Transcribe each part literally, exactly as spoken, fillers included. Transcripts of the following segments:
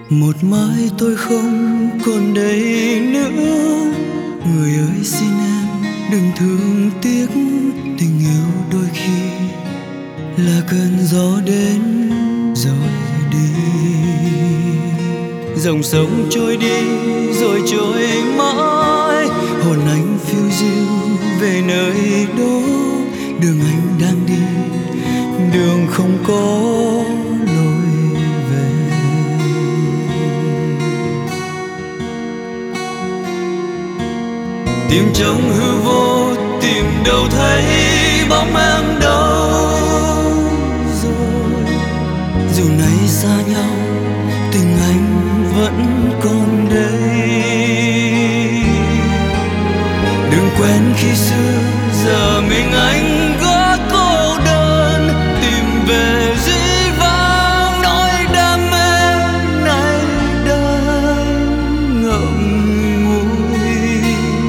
Một mai tôi không còn đây nữa, người ơi xin em đừng thương tiếc. Tình yêu đôi khi là cơn gió đến rồi đi, dòng sông trôi đi rồi trôi mãi, hồn anh phiêu diêu về nơi đó. Đường anh đang đi, đường không có lối về. Tìm trong hư vô, tìm đâu thấy bóng em đâu rồi. Dù nay xa nhau, tình anh vẫn còn đây. Đừng quên khi xưa, giờ mình anh gót cô đơn, tìm về dĩ vãng nỗi đam mê này đang ngậm ngùi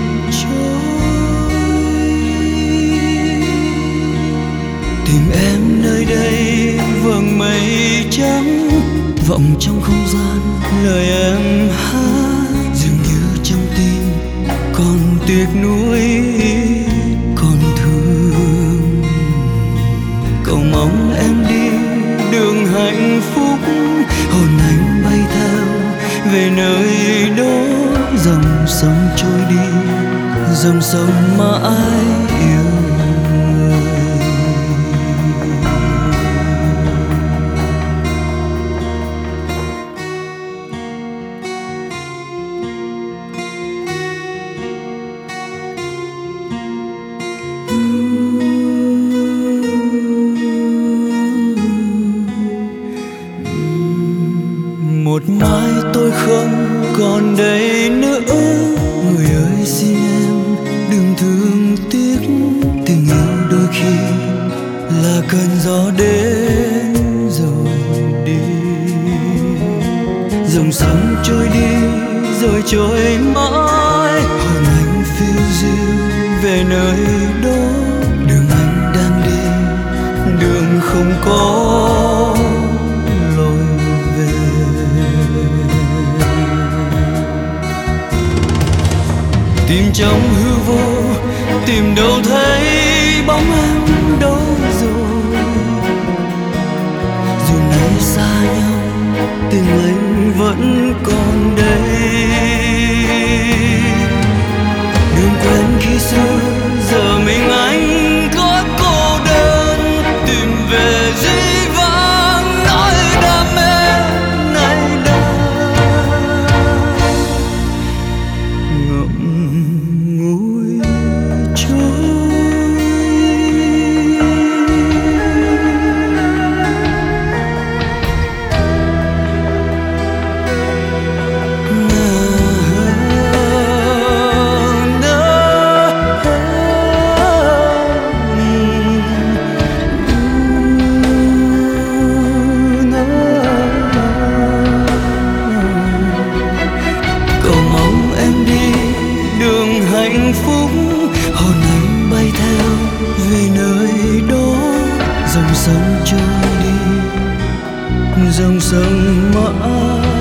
trôi. Tìm em nơi đây vầng mây trắng, vọng trong không gian lời em hát. Dường như trong tim còn tiếc nuối, còn thương. Cầu mong em đi đường hạnh phúc, hồn anh bay theo về nơi đó. Dòng sông trôi đi, dòng sông mà ai yêu. Một mai tôi không còn đây nữa, người ơi xin em đừng thương tiếc. Tình yêu đôi khi là cơn gió đến rồi đi, dòng sông trôi đi rồi trôi mãi, hồn anh phiêu diêu về nơi đó. Đường anh đang đi, đường không có lối về. Tìm trong hư vô, tìm đâu thấy bóng em đâu rồi. Dù nay xa nhau, tình anh vẫn còn đây. Đừng quên khi xưa, giờ mình anh gót cô đơn, tìm về dĩ vãng nỗi đam mê này đang ngậm ngùi trôi. Hạnh phúc, hồn anh bay theo về nơi đó. Dòng sông trôi đi, dòng sông mãi